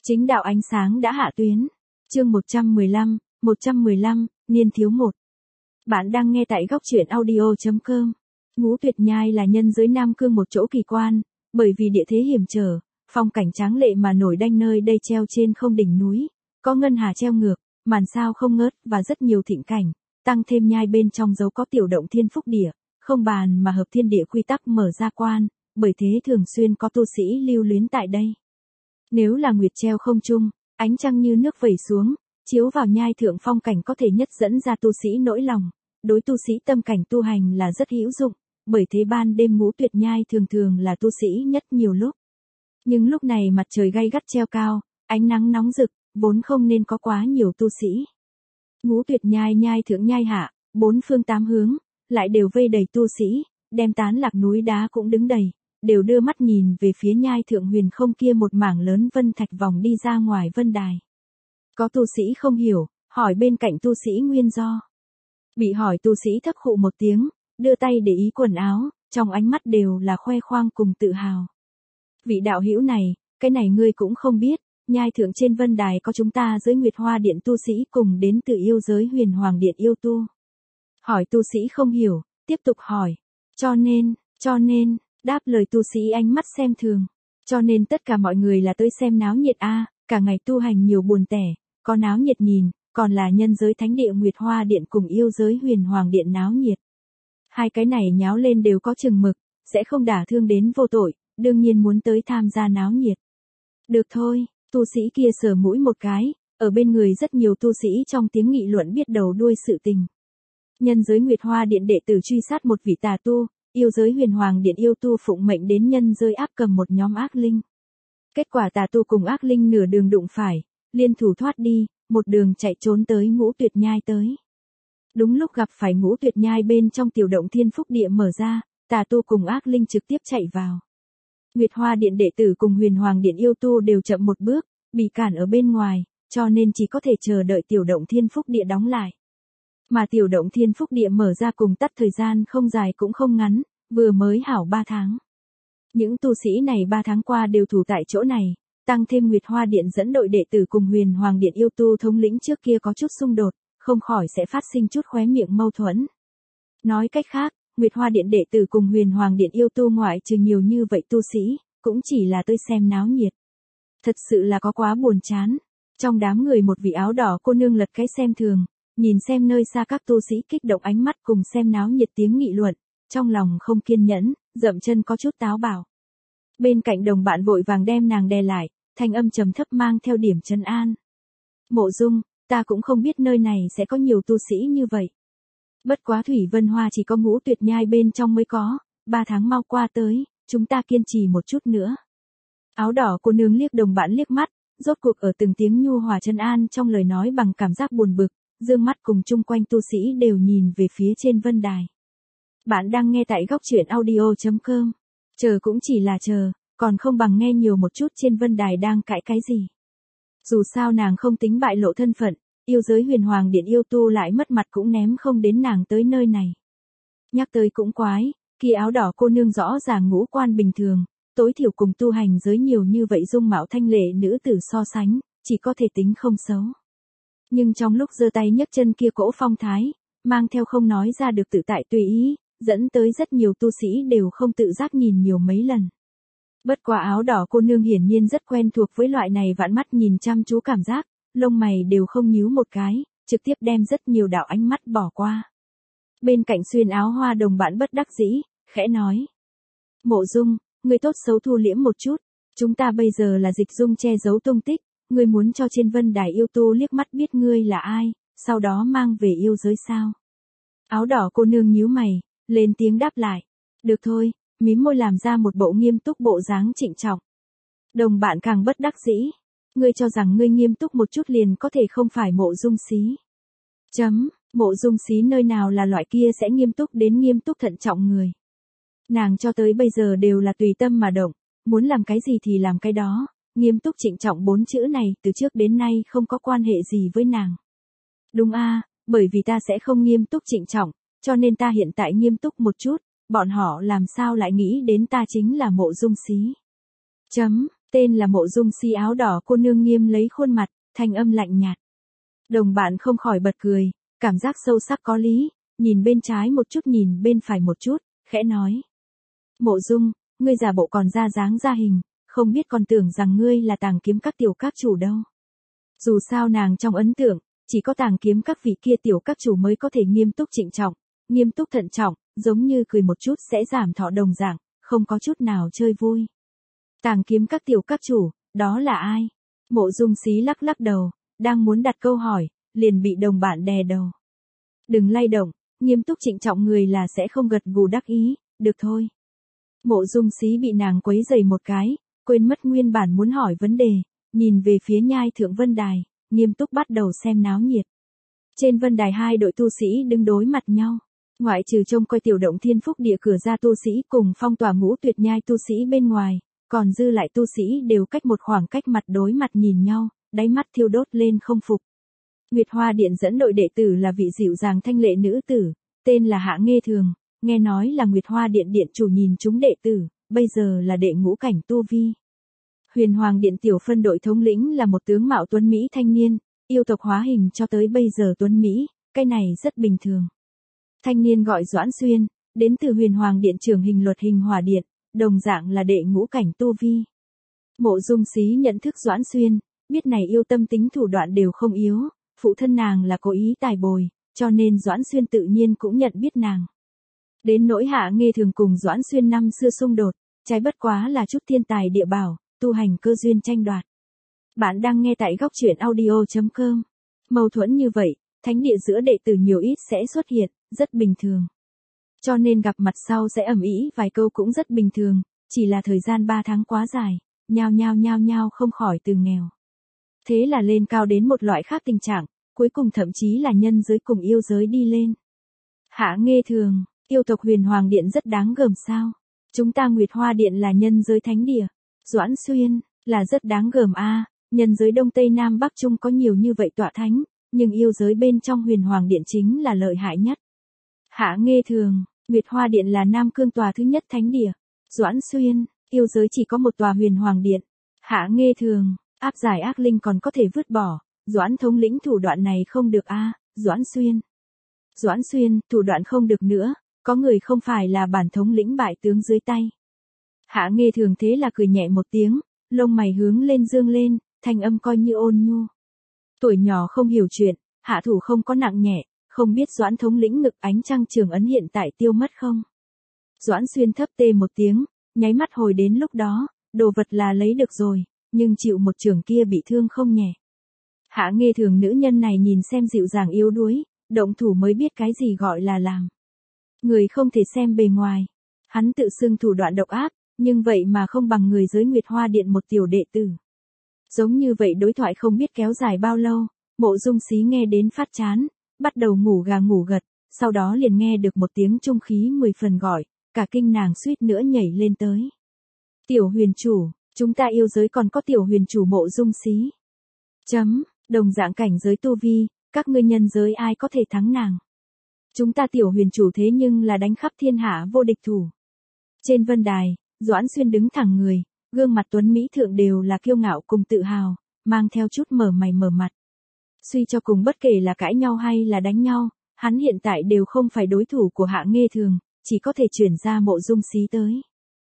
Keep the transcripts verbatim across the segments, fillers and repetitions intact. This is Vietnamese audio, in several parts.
Chính đạo ánh sáng đã hạ tuyến. Chương một trăm mười lăm, một trăm mười lăm, niên thiếu một. Bạn đang nghe tại góc truyện audio chấm com. Ngũ Tuyệt Nhai là nhân giới Nam Cương một chỗ kỳ quan, bởi vì địa thế hiểm trở, phong cảnh tráng lệ mà nổi danh nơi đây treo trên không đỉnh núi, có ngân hà treo ngược, màn sao không ngớt và rất nhiều thịnh cảnh, tăng thêm nhai bên trong dấu có tiểu động thiên phúc địa, không bàn mà hợp thiên địa quy tắc mở ra quan, bởi thế thường xuyên có tu sĩ lưu luyến tại đây. Nếu là nguyệt treo không trung, ánh trăng như nước vẩy xuống, chiếu vào nhai thượng phong cảnh có thể nhất dẫn ra tu sĩ nỗi lòng, đối tu sĩ tâm cảnh tu hành là rất hữu dụng, bởi thế ban đêm Ngũ Tuyệt Nhai thường thường là tu sĩ nhất nhiều lúc. Nhưng lúc này mặt trời gay gắt treo cao, ánh nắng nóng rực, vốn không nên có quá nhiều tu sĩ. Ngũ Tuyệt Nhai nhai thượng nhai hạ, bốn phương tám hướng, lại đều vây đầy tu sĩ, đem tán lạc núi đá cũng đứng đầy, đều đưa mắt nhìn về phía nhai thượng huyền không kia một mảng lớn vân thạch vòng đi ra ngoài vân đài. Có tu sĩ không hiểu, hỏi bên cạnh tu sĩ nguyên do. Bị hỏi tu sĩ thấp khụ một tiếng, đưa tay để ý quần áo, trong ánh mắt đều là khoe khoang cùng tự hào. Vị đạo hữu này, cái này ngươi cũng không biết, nhai thượng trên vân đài có chúng ta giới Nguyệt Hoa Điện tu sĩ cùng đến từ yêu giới Huyền Hoàng Điện yêu tu. Hỏi tu sĩ không hiểu, tiếp tục hỏi. Cho nên, cho nên, đáp lời tu sĩ ánh mắt xem thường. Cho nên tất cả mọi người là tới xem náo nhiệt a, cả ngày tu hành nhiều buồn tẻ, có náo nhiệt nhìn, còn là nhân giới Thánh Địa Nguyệt Hoa Điện cùng yêu giới Huyền Hoàng Điện náo nhiệt. Hai cái này nháo lên đều có chừng mực, sẽ không đả thương đến vô tội, đương nhiên muốn tới tham gia náo nhiệt. Được thôi, tu sĩ kia sờ mũi một cái, ở bên người rất nhiều tu sĩ trong tiếng nghị luận biết đầu đuôi sự tình. Nhân giới Nguyệt Hoa Điện đệ tử truy sát một vị tà tu, yêu giới Huyền Hoàng Điện yêu tu phụng mệnh đến nhân giới áp cầm một nhóm ác linh. Kết quả tà tu cùng ác linh nửa đường đụng phải, liên thủ thoát đi, một đường chạy trốn tới Ngũ Tuyệt Nhai tới. Đúng lúc gặp phải Ngũ Tuyệt Nhai bên trong tiểu động thiên phúc địa mở ra, tà tu cùng ác linh trực tiếp chạy vào. Nguyệt Hoa Điện đệ tử cùng Huyền Hoàng Điện yêu tu đều chậm một bước, bị cản ở bên ngoài, cho nên chỉ có thể chờ đợi tiểu động thiên phúc địa đóng lại. Mà tiểu động thiên phúc địa mở ra cùng tắt thời gian không dài cũng không ngắn, vừa mới hảo ba tháng. Những tu sĩ này ba tháng qua đều thủ tại chỗ này, tăng thêm Nguyệt Hoa Điện dẫn đội đệ tử cùng Huyền Hoàng Điện yêu tu thống lĩnh trước kia có chút xung đột, không khỏi sẽ phát sinh chút khóe miệng mâu thuẫn. Nói cách khác, Nguyệt Hoa Điện đệ tử cùng Huyền Hoàng Điện yêu tu ngoại trừ nhiều như vậy tu sĩ, cũng chỉ là tôi xem náo nhiệt. Thật sự là có quá buồn chán. Trong đám người một vị áo đỏ cô nương lật cái xem thường, nhìn xem nơi xa các tu sĩ kích động ánh mắt cùng xem náo nhiệt tiếng nghị luận, trong lòng không kiên nhẫn, dậm chân có chút táo bạo. Bên cạnh đồng bạn vội vàng đem nàng đè lại, thanh âm trầm thấp mang theo điểm trấn an. Mộ Dung, ta cũng không biết nơi này sẽ có nhiều tu sĩ như vậy. Bất quá Thủy Vân Hoa chỉ có Ngũ Tuyệt Nhai bên trong mới có, ba tháng mau qua tới, chúng ta kiên trì một chút nữa. Áo đỏ cô nương liếc đồng bạn liếc mắt, rốt cuộc ở từng tiếng nhu hòa trấn an trong lời nói bằng cảm giác buồn bực, dương mắt cùng chung quanh tu sĩ đều nhìn về phía trên vân đài. Bạn đang nghe tại góc truyện audio chấm com. Chờ cũng chỉ là chờ, còn không bằng nghe nhiều một chút trên vân đài đang cãi cái gì. Dù sao nàng không tính bại lộ thân phận, yêu giới Huyền Hoàng Điện yêu tu lại mất mặt cũng ném không đến nàng tới nơi này. Nhắc tới cũng quái, kia áo đỏ cô nương rõ ràng ngũ quan bình thường, tối thiểu cùng tu hành giới nhiều như vậy dung mạo thanh lệ nữ tử so sánh, chỉ có thể tính không xấu. Nhưng trong lúc giơ tay nhấc chân kia cỗ phong thái, mang theo không nói ra được tự tại tùy ý, dẫn tới rất nhiều tu sĩ đều không tự giác nhìn nhiều mấy lần. Bất quá áo đỏ cô nương hiển nhiên rất quen thuộc với loại này vạn mắt nhìn chăm chú cảm giác, lông mày đều không nhíu một cái, trực tiếp đem rất nhiều đạo ánh mắt bỏ qua. Bên cạnh xuyên áo hoa đồng bạn bất đắc dĩ, khẽ nói. Mộ Dung, người tốt xấu thu liễm một chút, chúng ta bây giờ là dịch dung che giấu tung tích, ngươi muốn cho trên vân đài yêu tu liếc mắt biết ngươi là ai, sau đó mang về yêu giới sao? Áo đỏ cô nương nhíu mày, lên tiếng đáp lại. Được thôi, mím môi làm ra một bộ nghiêm túc bộ dáng trịnh trọng. Đồng bạn càng bất đắc dĩ. Ngươi cho rằng ngươi nghiêm túc một chút liền có thể không phải Mộ Dung xí. Chấm, Mộ Dung xí nơi nào là loại kia sẽ nghiêm túc đến nghiêm túc thận trọng người. Nàng cho tới bây giờ đều là tùy tâm mà động, muốn làm cái gì thì làm cái đó, nghiêm túc trịnh trọng bốn chữ này từ trước đến nay không có quan hệ gì với nàng. Đúng a, bởi vì ta sẽ không nghiêm túc trịnh trọng, cho nên ta hiện tại nghiêm túc một chút, bọn họ làm sao lại nghĩ đến ta chính là Mộ Dung xí. Chấm, T tên là Mộ Dung Xí áo đỏ cô nương nghiêm lấy khuôn mặt, thanh âm lạnh nhạt. Đồng bạn không khỏi bật cười, cảm giác sâu sắc có lý, nhìn bên trái một chút nhìn bên phải một chút, khẽ nói. Mộ Dung, ngươi giả bộ còn ra dáng ra hình, không biết còn tưởng rằng ngươi là Tàng Kiếm các tiểu các chủ đâu. Dù sao nàng trong ấn tượng, chỉ có Tàng Kiếm các vị kia tiểu các chủ mới có thể nghiêm túc trịnh trọng, nghiêm túc thận trọng, giống như cười một chút sẽ giảm thọ đồng dạng, không có chút nào chơi vui. Tàng Kiếm các tiểu các chủ, đó là ai? Mộ Dung Xí lắc lắc đầu, đang muốn đặt câu hỏi, liền bị đồng bạn đè đầu. Đừng lay động, nghiêm túc trịnh trọng người là sẽ không gật gù đắc ý, được thôi. Mộ Dung Xí bị nàng quấy rầy một cái, quên mất nguyên bản muốn hỏi vấn đề, nhìn về phía nhai thượng vân đài, nghiêm túc bắt đầu xem náo nhiệt. Trên vân đài hai đội tu sĩ đứng đối mặt nhau, ngoại trừ trông coi tiểu động thiên phúc địa cửa ra tu sĩ cùng phong tỏa ngũ tuyệt nhai tu sĩ bên ngoài, còn dư lại tu sĩ đều cách một khoảng cách mặt đối mặt nhìn nhau, đáy mắt thiêu đốt lên không phục. Nguyệt Hoa Điện dẫn đội đệ tử là vị dịu dàng thanh lệ nữ tử, tên là Hạ Nghê Thường, nghe nói là Nguyệt Hoa Điện điện chủ nhìn chúng đệ tử, bây giờ là đệ ngũ cảnh tu vi. Huyền Hoàng Điện tiểu phân đội thống lĩnh là một tướng mạo tuấn Mỹ thanh niên, yêu tộc hóa hình cho tới bây giờ tuấn Mỹ, cái này rất bình thường. Thanh niên gọi Doãn Xuyên, đến từ Huyền Hoàng Điện trưởng hình luật hình hỏa điện, đồng dạng là đệ ngũ cảnh tu vi. Mộ Dung Xí nhận thức Doãn Xuyên, biết này yêu tâm tính thủ đoạn đều không yếu, phụ thân nàng là cố ý tài bồi, cho nên Doãn Xuyên tự nhiên cũng nhận biết nàng. Đến nỗi Hạ Nghê Thường cùng Doãn Xuyên năm xưa xung đột, trái bất quá là chút thiên tài địa bảo, tu hành cơ duyên tranh đoạt. Bạn đang nghe tại góc truyện audio chấm com. Mâu thuẫn như vậy, thánh địa giữa đệ tử nhiều ít sẽ xuất hiện, rất bình thường. Cho nên gặp mặt sau sẽ ầm ĩ vài câu cũng rất bình thường, chỉ là thời gian ba tháng quá dài, nhao nhao nhao nhao không khỏi từ nghèo. Thế là lên cao đến một loại khác tình trạng, cuối cùng thậm chí là nhân giới cùng yêu giới đi lên. Hạ Nghê Thường, yêu tộc Huyền Hoàng Điện rất đáng gờm sao? Chúng ta Nguyệt Hoa Điện là nhân giới thánh địa. Doãn Xuyên, là rất đáng gờm a, à, nhân giới Đông Tây Nam Bắc Trung có nhiều như vậy tọa thánh, nhưng yêu giới bên trong Huyền Hoàng Điện chính là lợi hại nhất. Hạ Nghê Thường, Nguyệt Hoa Điện là Nam Cương tòa thứ nhất thánh địa. Doãn Xuyên, yêu giới chỉ có một tòa Huyền Hoàng Điện. Hạ Nghê Thường, áp giải ác linh còn có thể vứt bỏ, Doãn thống lĩnh thủ đoạn này không được a, à, Doãn Xuyên. Doãn Xuyên, thủ đoạn không được nữa, có người không phải là bản thống lĩnh bại tướng dưới tay. Hạ Nghê Thường thế là cười nhẹ một tiếng, lông mày hướng lên dương lên, thanh âm coi như ôn nhu. Tuổi nhỏ không hiểu chuyện, hạ thủ không có nặng nhẹ, không biết Doãn thống lĩnh ngực ánh trăng trường ấn hiện tại tiêu mất không? Doãn Xuyên thấp tê một tiếng, nháy mắt hồi đến lúc đó, đồ vật là lấy được rồi, nhưng chịu một trường kia bị thương không nhẹ. Hạ Nghê Thường nữ nhân này nhìn xem dịu dàng yếu đuối, động thủ mới biết cái gì gọi là làm. Người không thể xem bề ngoài. Hắn tự xưng thủ đoạn độc ác, nhưng vậy mà không bằng người giới Nguyệt Hoa Điện một tiểu đệ tử. Giống như vậy đối thoại không biết kéo dài bao lâu, Mộ Dung Xí nghe đến phát chán, bắt đầu ngủ gà ngủ gật, sau đó liền nghe được một tiếng trung khí mười phần gọi, cả kinh nàng suýt nữa nhảy lên tới. Tiểu huyền chủ, chúng ta yêu giới còn có tiểu huyền chủ Mộ Dung Xí. Chấm, đồng dạng cảnh giới tu vi, các ngươi nhân giới ai có thể thắng nàng. Chúng ta tiểu huyền chủ thế nhưng là đánh khắp thiên hạ vô địch thủ. Trên vân đài, Doãn Xuyên đứng thẳng người, gương mặt tuấn Mỹ thượng đều là kiêu ngạo cùng tự hào, mang theo chút mở mày mở mặt. Suy cho cùng bất kể là cãi nhau hay là đánh nhau, hắn hiện tại đều không phải đối thủ của Hạ Nghê Thường, chỉ có thể chuyển ra Mộ Dung Xí tới.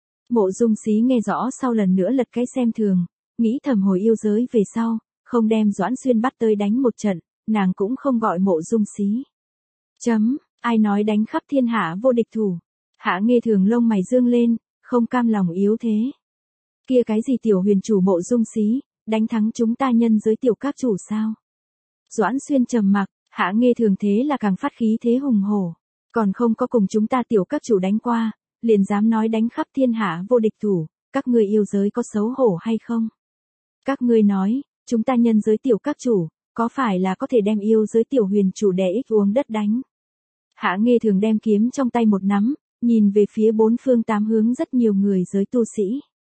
Mộ Dung Xí nghe rõ sau lần nữa lật cái xem thường, nghĩ thầm hồi yêu giới về sau, không đem Doãn Xuyên bắt tới đánh một trận, nàng cũng không gọi Mộ Dung Xí. Chấm, ai nói đánh khắp thiên hạ vô địch thủ. Hạ Nghê Thường lông mày dương lên, không cam lòng yếu thế. Kia cái gì tiểu huyền chủ Mộ Dung Xí, đánh thắng chúng ta nhân giới tiểu các chủ sao? Doãn Xuyên trầm mặc, Hạ Nghê Thường thế là càng phát khí thế hùng hổ. Còn không có cùng chúng ta tiểu các chủ đánh qua, liền dám nói đánh khắp thiên hạ vô địch thủ, các ngươi yêu giới có xấu hổ hay không? Các ngươi nói, chúng ta nhân giới tiểu các chủ, có phải là có thể đem yêu giới tiểu huyền chủ đè ích uống đất đánh? Hạ Nghê Thường đem kiếm trong tay một nắm, nhìn về phía bốn phương tám hướng rất nhiều người giới tu sĩ.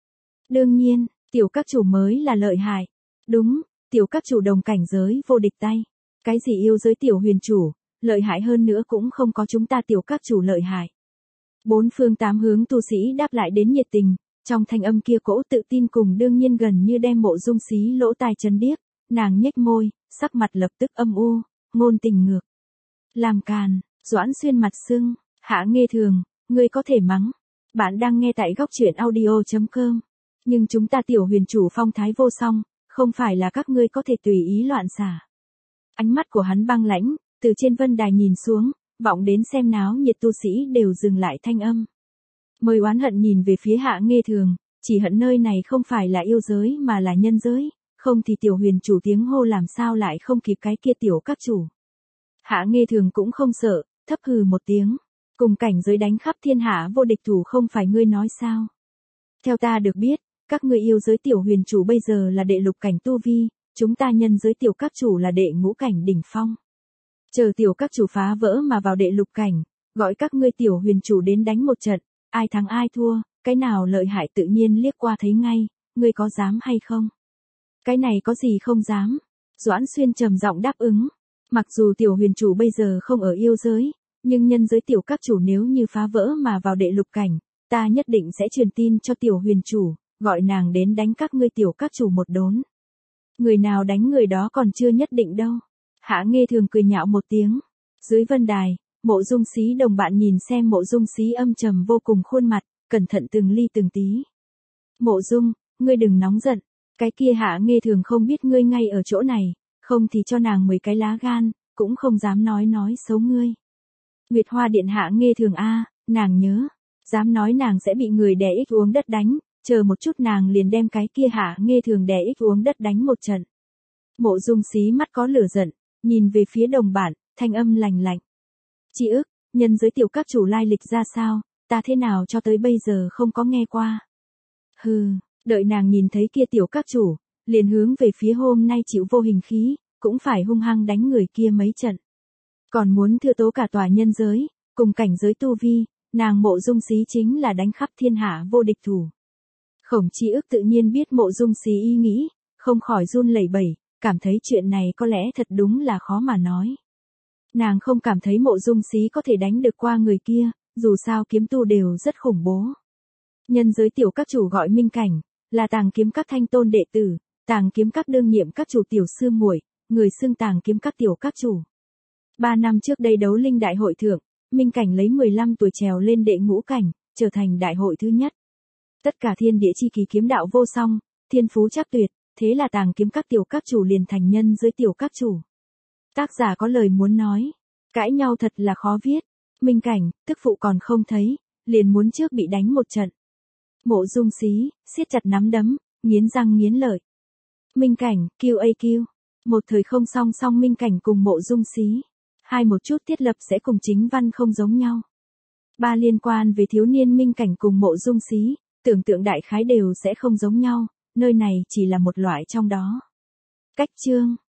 Đương nhiên, tiểu các chủ mới là lợi hại. Đúng, tiểu các chủ đồng cảnh giới vô địch tay. Cái gì yêu giới tiểu huyền chủ, lợi hại hơn nữa cũng không có chúng ta tiểu các chủ lợi hại. Bốn phương tám hướng tu sĩ đáp lại đến nhiệt tình, Trong thanh âm kia cỗ tự tin cùng đương nhiên gần như đem Mộ Dung Xí lỗ tai chấn điếc, nàng nhếch môi, sắc mặt lập tức âm u, ngôn tình ngược. Làm càn, Doãn Xuyên mặt sưng, Hạ Nghê Thường, ngươi có thể mắng. Bạn đang nghe tại góc truyện audio.com. Nhưng chúng ta Tiểu Huyền chủ phong thái vô song, không phải là các ngươi có thể tùy ý loạn xả. Ánh mắt của hắn băng lãnh, từ trên vân đài nhìn xuống, vọng đến xem náo nhiệt tu sĩ đều dừng lại thanh âm. Mời oán hận nhìn về phía Hạ Nghê Thường, chỉ hận nơi này không phải là yêu giới mà là nhân giới, không thì Tiểu Huyền chủ tiếng hô làm sao lại không kịp cái kia tiểu các chủ. Hạ Nghê Thường cũng không sợ, thấp hừ một tiếng, cùng cảnh giới đánh khắp thiên hạ vô địch thủ không phải ngươi nói sao. Theo ta được biết, các ngươi yêu giới Tiểu Huyền chủ bây giờ là đệ lục cảnh tu vi, chúng ta nhân giới tiểu các chủ là đệ ngũ cảnh đỉnh phong. Chờ tiểu các chủ phá vỡ mà vào đệ lục cảnh, gọi các ngươi Tiểu Huyền chủ đến đánh một trận, ai thắng ai thua, cái nào lợi hại tự nhiên liếc qua thấy ngay, ngươi có dám hay không? Cái này có gì không dám? Doãn Xuyên trầm giọng đáp ứng. Mặc dù Tiểu Huyền chủ bây giờ không ở yêu giới, nhưng nhân giới tiểu các chủ nếu như phá vỡ mà vào đệ lục cảnh, ta nhất định sẽ truyền tin cho Tiểu Huyền chủ, gọi nàng đến đánh các ngươi tiểu các chủ một đốn. Người nào đánh người đó còn chưa nhất định đâu. Hạ Nghê Thường cười nhạo một tiếng. Dưới vân đài, Mộ Dung Xí đồng bạn nhìn xem Mộ Dung Xí âm trầm vô cùng khuôn mặt, cẩn thận từng ly từng tí. Mộ Dung, ngươi đừng nóng giận, cái kia Hạ Nghê Thường không biết ngươi ngay ở chỗ này, không thì cho nàng mười cái lá gan, cũng không dám nói nói xấu ngươi. Nguyệt Hoa Điện Hạ Nghê Thường a, nàng nhớ, dám nói nàng sẽ bị người đè ích uống đất đánh, chờ một chút nàng liền đem cái kia Hạ Nghê Thường đè ích uống đất đánh một trận. Mộ Dung Xí mắt có lửa giận, nhìn về phía đồng bạn, thanh âm lành lạnh. Chị ức, nhân giới tiểu các chủ lai lịch ra sao, ta thế nào cho tới bây giờ không có nghe qua. Hừ, đợi nàng nhìn thấy kia tiểu các chủ, liền hướng về phía hôm nay chịu vô hình khí, cũng phải hung hăng đánh người kia mấy trận. Còn muốn thưa tố cả tòa nhân giới, cùng cảnh giới tu vi, nàng Mộ Dung Xí chính là đánh khắp thiên hạ vô địch thủ. Khổng Chi ức tự nhiên biết Mộ Dung Xí ý nghĩ, không khỏi run lẩy bẩy, cảm thấy chuyện này có lẽ thật đúng là khó mà nói. Nàng không cảm thấy Mộ Dung Xí có thể đánh được qua người kia, dù sao kiếm tu đều rất khủng bố. Nhân giới tiểu các chủ gọi Minh Cảnh, là Tàng Kiếm Các thanh tôn đệ tử, Tàng Kiếm Các đương nhiệm các chủ tiểu sư muội, người xưng Tàng Kiếm Các tiểu các chủ. Ba năm trước đây đấu linh đại hội thượng, Minh Cảnh lấy mười lăm tuổi trèo lên đệ ngũ cảnh, trở thành đại hội thứ nhất. Tất cả thiên địa chi kỳ kiếm đạo vô song, thiên phú chắc tuyệt, thế là Tàng Kiếm Các tiểu các chủ liền thành nhân giới tiểu các chủ. Tác giả có lời muốn nói, cãi nhau thật là khó viết. Minh Cảnh, tức phụ còn không thấy, liền muốn trước bị đánh một trận. Mộ Dung Xí, siết chặt nắm đấm, nghiến răng nghiến lợi. Minh Cảnh, Q A Q. Một thời không song song Minh Cảnh cùng Mộ Dung Xí. Hai một chút thiết lập sẽ cùng chính văn không giống nhau. Ba liên quan về thiếu niên Minh Cảnh cùng Mộ Dung Xí, tưởng tượng đại khái đều sẽ không giống nhau, nơi này chỉ là một loại trong đó. Cách chương.